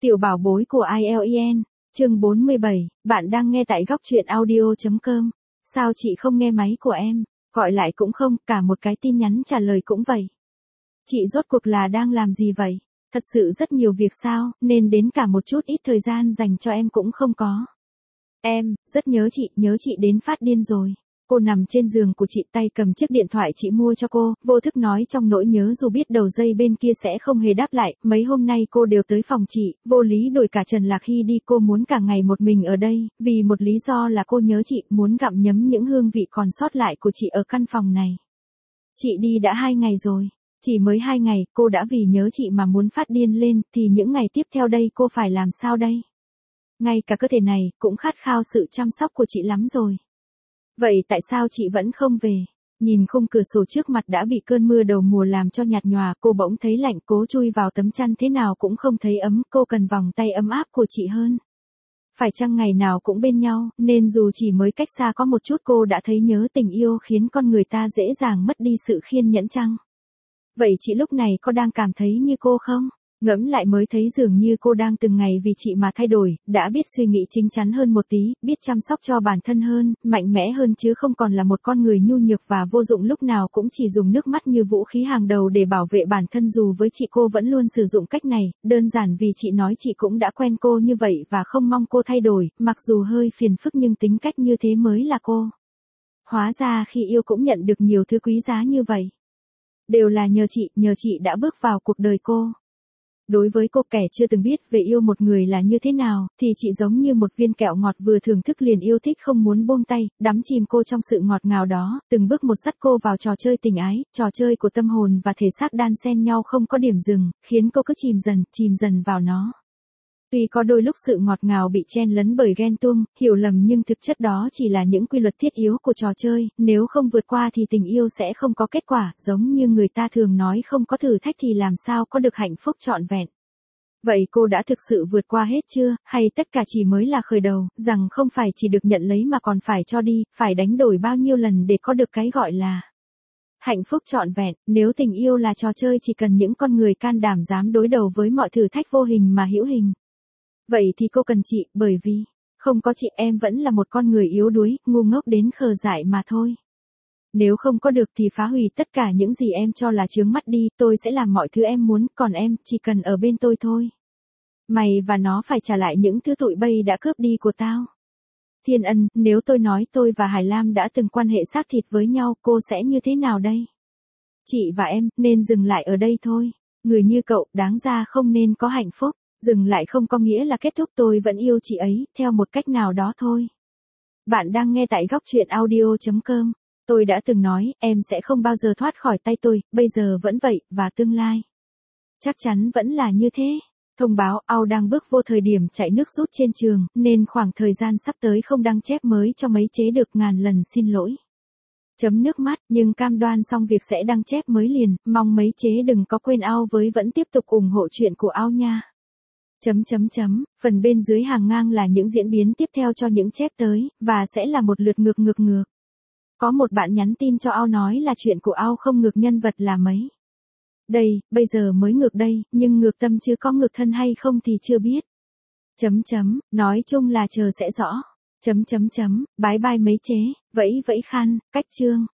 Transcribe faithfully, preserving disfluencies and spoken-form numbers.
Tiểu bảo bối của i e lờ e en, chương bốn mươi bảy, bạn đang nghe tại góc truyện audio chấm com. Sao chị không nghe máy của em, gọi lại cũng không, cả một cái tin nhắn trả lời cũng vậy. Chị rốt cuộc là đang làm gì vậy? Thật sự rất nhiều việc sao, nên đến cả một chút ít thời gian dành cho em cũng không có. Em, rất nhớ chị, nhớ chị đến phát điên rồi. Cô nằm trên giường của chị, tay cầm chiếc điện thoại chị mua cho cô, vô thức nói trong nỗi nhớ dù biết đầu dây bên kia sẽ không hề đáp lại. Mấy hôm nay cô đều tới phòng chị, vô lý đổi cả Trần Lạc Hy đi, cô muốn cả ngày một mình ở đây, vì một lý do là cô nhớ chị, muốn gặm nhấm những hương vị còn sót lại của chị ở căn phòng này. Chị đi đã hai ngày rồi, chỉ mới hai ngày, cô đã vì nhớ chị mà muốn phát điên lên, thì những ngày tiếp theo đây cô phải làm sao đây? Ngay cả cơ thể này, cũng khát khao sự chăm sóc của chị lắm rồi. Vậy tại sao chị vẫn không về? Nhìn khung cửa sổ trước mặt đã bị cơn mưa đầu mùa làm cho nhạt nhòa, cô bỗng thấy lạnh, cố chui vào tấm chăn thế nào cũng không thấy ấm, cô cần vòng tay ấm áp của chị hơn. Phải chăng ngày nào cũng bên nhau, nên dù chỉ mới cách xa có một chút cô đã thấy nhớ tình yêu khiến con người ta dễ dàng mất đi sự kiên nhẫn chăng? Vậy chị lúc này có đang cảm thấy như cô không? Ngẫm lại mới thấy dường như cô đang từng ngày vì chị mà thay đổi, đã biết suy nghĩ chín chắn hơn một tí, biết chăm sóc cho bản thân hơn, mạnh mẽ hơn chứ không còn là một con người nhu nhược và vô dụng lúc nào cũng chỉ dùng nước mắt như vũ khí hàng đầu để bảo vệ bản thân. Dù với chị cô vẫn luôn sử dụng cách này, đơn giản vì chị nói chị cũng đã quen cô như vậy và không mong cô thay đổi, mặc dù hơi phiền phức nhưng tính cách như thế mới là cô. Hóa ra khi yêu cũng nhận được nhiều thứ quý giá như vậy. Đều là nhờ chị, nhờ chị đã bước vào cuộc đời cô. Đối với cô, kẻ chưa từng biết về yêu một người là như thế nào, thì chị giống như một viên kẹo ngọt vừa thưởng thức liền yêu thích không muốn buông tay, đắm chìm cô trong sự ngọt ngào đó, từng bước một dắt cô vào trò chơi tình ái, trò chơi của tâm hồn và thể xác đan xen nhau không có điểm dừng, khiến cô cứ chìm dần, chìm dần vào nó. Tuy có đôi lúc sự ngọt ngào bị chen lấn bởi ghen tuông, hiểu lầm nhưng thực chất đó chỉ là những quy luật thiết yếu của trò chơi, nếu không vượt qua thì tình yêu sẽ không có kết quả, giống như người ta thường nói không có thử thách thì làm sao có được hạnh phúc trọn vẹn. Vậy cô đã thực sự vượt qua hết chưa, hay tất cả chỉ mới là khởi đầu, rằng không phải chỉ được nhận lấy mà còn phải cho đi, phải đánh đổi bao nhiêu lần để có được cái gọi là hạnh phúc trọn vẹn? Nếu tình yêu là trò chơi chỉ cần những con người can đảm dám đối đầu với mọi thử thách vô hình mà hữu hình. Vậy thì cô cần chị, bởi vì không có chị em vẫn là một con người yếu đuối, ngu ngốc đến khờ dại mà thôi. Nếu không có được thì phá hủy tất cả những gì em cho là chướng mắt đi, tôi sẽ làm mọi thứ em muốn, còn em chỉ cần ở bên tôi thôi. Mày và nó phải trả lại những thứ tụi bay đã cướp đi của tao. Thiên Ân, nếu tôi nói tôi và Hải Lam đã từng quan hệ xác thịt với nhau, cô sẽ như thế nào đây? Chị và em nên dừng lại ở đây thôi. Người như cậu đáng ra không nên có hạnh phúc. Dừng lại không có nghĩa là kết thúc, tôi vẫn yêu chị ấy, theo một cách nào đó thôi. Bạn đang nghe tại góc truyện audio chấm com. Tôi đã từng nói, em sẽ không bao giờ thoát khỏi tay tôi, bây giờ vẫn vậy, và tương lai chắc chắn vẫn là như thế. Thông báo, Ao đang bước vô thời điểm chạy nước rút trên trường, nên khoảng thời gian sắp tới không đăng chép mới cho mấy chế được, ngàn lần xin lỗi. Chấm nước mắt, nhưng cam đoan xong việc sẽ đăng chép mới liền, mong mấy chế đừng có quên Ao với vẫn tiếp tục ủng hộ chuyện của Ao nha. Chấm chấm chấm, phần bên dưới hàng ngang là những diễn biến tiếp theo cho những chép tới, và sẽ là một lượt ngược ngược ngược. Có một bạn nhắn tin cho Ao nói là chuyện của Ao không ngược nhân vật là mấy. Đây, bây giờ mới ngược đây, nhưng ngược tâm chứ có ngược thân hay không thì chưa biết. Chấm chấm, nói chung là chờ sẽ rõ. Chấm chấm chấm, bái bai mấy chế, vẫy vẫy khăn, cách chương.